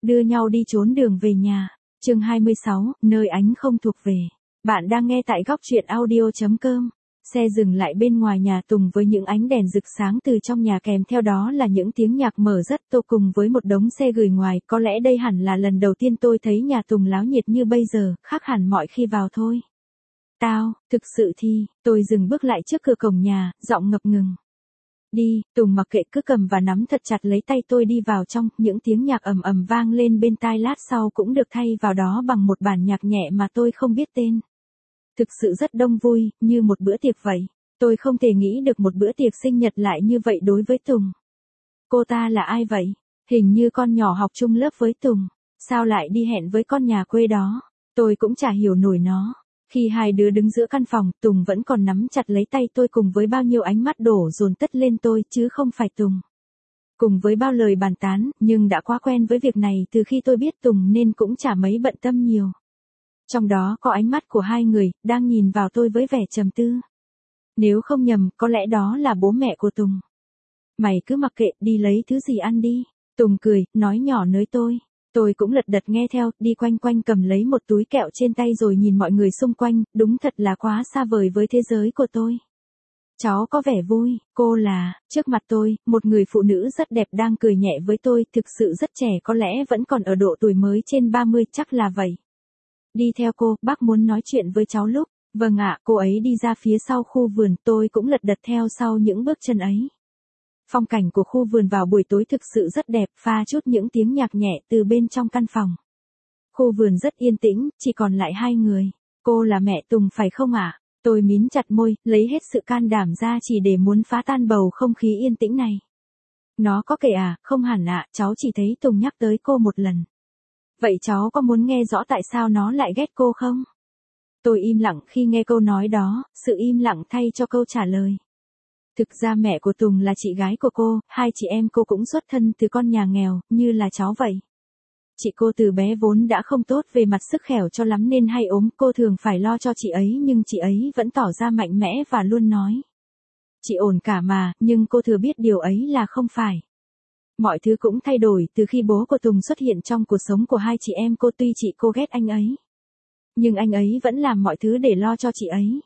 Đưa nhau đi trốn đường về nhà. Chương 26, nơi ánh không thuộc về. Bạn đang nghe tại góc truyện audio.com. Xe dừng lại bên ngoài nhà Tùng với những ánh đèn rực sáng từ trong nhà, kèm theo đó là những tiếng nhạc mở rất to cùng với một đống xe gửi ngoài. Có lẽ đây hẳn là lần đầu tiên tôi thấy nhà Tùng láo nhiệt như bây giờ, khác hẳn mọi khi vào thôi. Thực sự thì, tôi dừng bước lại trước cửa cổng nhà, giọng ngập ngừng. Đi, Tùng mặc kệ cứ cầm và nắm thật chặt lấy tay tôi đi vào trong, những tiếng nhạc ầm ầm vang lên bên tai, lát sau cũng được thay vào đó bằng một bản nhạc nhẹ mà tôi không biết tên. Thực sự rất đông vui, như một bữa tiệc vậy. Tôi không thể nghĩ được một bữa tiệc sinh nhật lại như vậy đối với Tùng. Cô ta là ai vậy? Hình như con nhỏ học chung lớp với Tùng. Sao lại đi hẹn với con nhà quê đó? Tôi cũng chả hiểu nổi nó. Khi hai đứa đứng giữa căn phòng, Tùng vẫn còn nắm chặt lấy tay tôi cùng với bao nhiêu ánh mắt đổ dồn tất lên tôi chứ không phải Tùng. Cùng với bao lời bàn tán, nhưng đã quá quen với việc này từ khi tôi biết Tùng nên cũng chả mấy bận tâm nhiều. Trong đó có ánh mắt của hai người, đang nhìn vào tôi với vẻ trầm tư. Nếu không nhầm, có lẽ đó là bố mẹ của Tùng. Mày cứ mặc kệ, đi lấy thứ gì ăn đi. Tùng cười, nói nhỏ nới tôi. Tôi cũng lật đật nghe theo, đi quanh quanh cầm lấy một túi kẹo trên tay rồi nhìn mọi người xung quanh, đúng thật là quá xa vời với thế giới của tôi. Cháu có vẻ vui, cô là, trước mặt tôi, một người phụ nữ rất đẹp đang cười nhẹ với tôi, thực sự rất trẻ, có lẽ vẫn còn ở độ tuổi mới trên 30, chắc là vậy. Đi theo cô, bác muốn nói chuyện với cháu lúc. Vâng ạ, cô ấy đi ra phía sau khu vườn, tôi cũng lật đật theo sau những bước chân ấy. Phong cảnh của khu vườn vào buổi tối thực sự rất đẹp, pha chút những tiếng nhạc nhẹ từ bên trong căn phòng. Khu vườn rất yên tĩnh, chỉ còn lại hai người. Cô là mẹ Tùng phải không ạ? Tôi mím chặt môi, lấy hết sự can đảm ra chỉ để muốn phá tan bầu không khí yên tĩnh này. Nó có kể à? Không hẳn ạ, cháu chỉ thấy Tùng nhắc tới cô một lần. Vậy cháu có muốn nghe rõ tại sao nó lại ghét cô không? Tôi im lặng khi nghe câu nói đó, sự im lặng thay cho câu trả lời. Thực ra mẹ của Tùng là chị gái của cô, hai chị em cô cũng xuất thân từ con nhà nghèo, như là cháu vậy. Chị cô từ bé vốn đã không tốt về mặt sức khỏe cho lắm nên hay ốm, cô thường phải lo cho chị ấy nhưng chị ấy vẫn tỏ ra mạnh mẽ và luôn nói. Chị ổn cả mà, nhưng cô thừa biết điều ấy là không phải. Mọi thứ cũng thay đổi từ khi bố của Tùng xuất hiện trong cuộc sống của hai chị em cô, tuy chị cô ghét anh ấy. Nhưng anh ấy vẫn làm mọi thứ để lo cho chị ấy.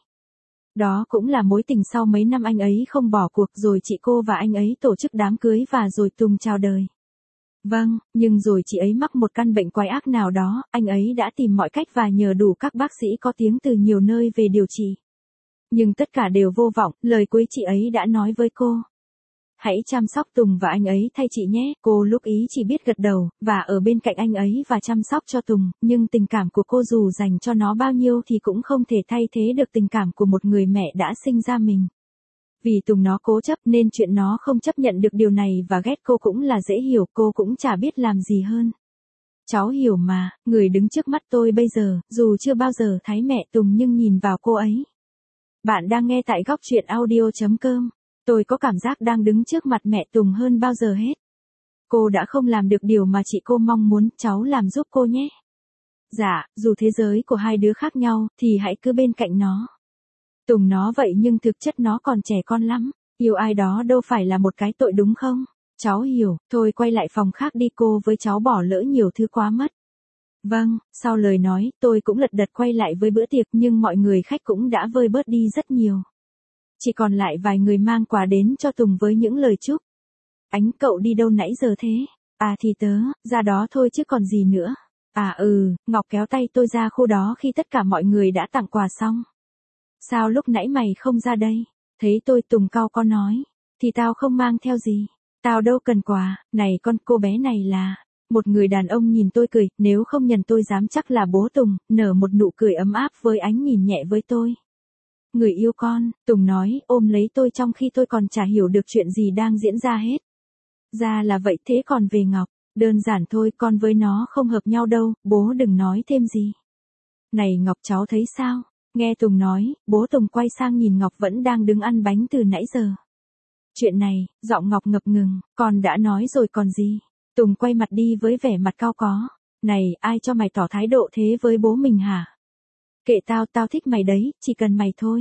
Đó cũng là mối tình sau mấy năm anh ấy không bỏ cuộc, rồi chị cô và anh ấy tổ chức đám cưới và rồi Tùng chào đời. Vâng, nhưng rồi chị ấy mắc một căn bệnh quái ác nào đó, anh ấy đã tìm mọi cách và nhờ đủ các bác sĩ có tiếng từ nhiều nơi về điều trị. Nhưng tất cả đều vô vọng, lời cuối chị ấy đã nói với cô. Hãy chăm sóc Tùng và anh ấy thay chị nhé, cô lúc ý chỉ biết gật đầu, và ở bên cạnh anh ấy và chăm sóc cho Tùng, nhưng tình cảm của cô dù dành cho nó bao nhiêu thì cũng không thể thay thế được tình cảm của một người mẹ đã sinh ra mình. Vì Tùng nó cố chấp nên chuyện nó không chấp nhận được điều này và ghét cô cũng là dễ hiểu, cô cũng chả biết làm gì hơn. Cháu hiểu mà, người đứng trước mắt tôi bây giờ, dù chưa bao giờ thấy mẹ Tùng nhưng nhìn vào cô ấy. Bạn đang nghe tại góc truyện audio.com. Tôi có cảm giác đang đứng trước mặt mẹ Tùng hơn bao giờ hết. Cô đã không làm được điều mà chị cô mong muốn, cháu làm giúp cô nhé. Dạ, dù thế giới của hai đứa khác nhau, thì hãy cứ bên cạnh nó. Tùng nó vậy nhưng thực chất nó còn trẻ con lắm. Yêu ai đó đâu phải là một cái tội đúng không? Cháu hiểu, thôi quay lại phòng khác đi, cô với cháu bỏ lỡ nhiều thứ quá mất. Vâng, sau lời nói, tôi cũng lật đật quay lại với bữa tiệc nhưng mọi người khách cũng đã vơi bớt đi rất nhiều. Chỉ còn lại vài người mang quà đến cho Tùng với những lời chúc. Ánh cậu đi đâu nãy giờ thế? À thì tớ, ra đó thôi chứ còn gì nữa. À Ngọc kéo tay tôi ra khu đó khi tất cả mọi người đã tặng quà xong. Sao lúc nãy mày không ra đây? Thấy tôi Tùng cau có nói. Thì tao không mang theo gì. Tao đâu cần quà, này con cô bé này là. Một người đàn ông nhìn tôi cười, nếu không nhận tôi dám chắc là bố Tùng, nở một nụ cười ấm áp với ánh nhìn nhẹ với tôi. Người yêu con, Tùng nói, ôm lấy tôi trong khi tôi còn chả hiểu được chuyện gì đang diễn ra hết. Ra là vậy, thế còn về Ngọc, đơn giản thôi, con với nó không hợp nhau đâu, bố đừng nói thêm gì. Này Ngọc, cháu thấy sao? Nghe Tùng nói, bố Tùng quay sang nhìn Ngọc vẫn đang đứng ăn bánh từ nãy giờ. Chuyện này, giọng Ngọc ngập ngừng, con đã nói rồi còn gì? Tùng quay mặt đi với vẻ mặt cau có. Này, ai cho mày tỏ thái độ thế với bố mình hả? Kệ tao, tao thích mày đấy, chỉ cần mày thôi.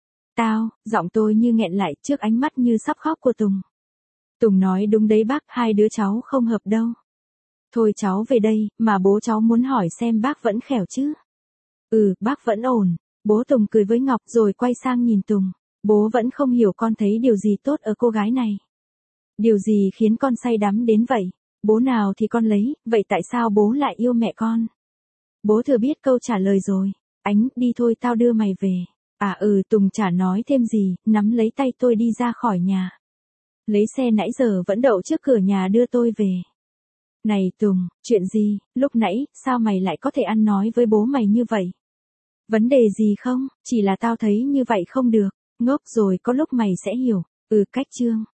Tao, giọng tôi như nghẹn lại trước ánh mắt như sắp khóc của Tùng. Tùng nói đúng đấy bác, hai đứa cháu không hợp đâu. Thôi cháu về đây, mà bố cháu muốn hỏi xem bác vẫn khỏe chứ. Ừ, bác vẫn ổn. Bố Tùng cười với Ngọc rồi quay sang nhìn Tùng. Bố vẫn không hiểu con thấy điều gì tốt ở cô gái này. Điều gì khiến con say đắm đến vậy? Bố nào thì con lấy, vậy tại sao bố lại yêu mẹ con? Bố thừa biết câu trả lời rồi. Ánh, đi thôi tao đưa mày về. À Tùng chả nói thêm gì, nắm lấy tay tôi đi ra khỏi nhà. Lấy xe nãy giờ vẫn đậu trước cửa nhà đưa tôi về. Này Tùng, chuyện gì, lúc nãy, sao mày lại có thể ăn nói với bố mày như vậy? Vấn đề gì không, chỉ là tao thấy như vậy không được, ngốc rồi có lúc mày sẽ hiểu. Cách Trương.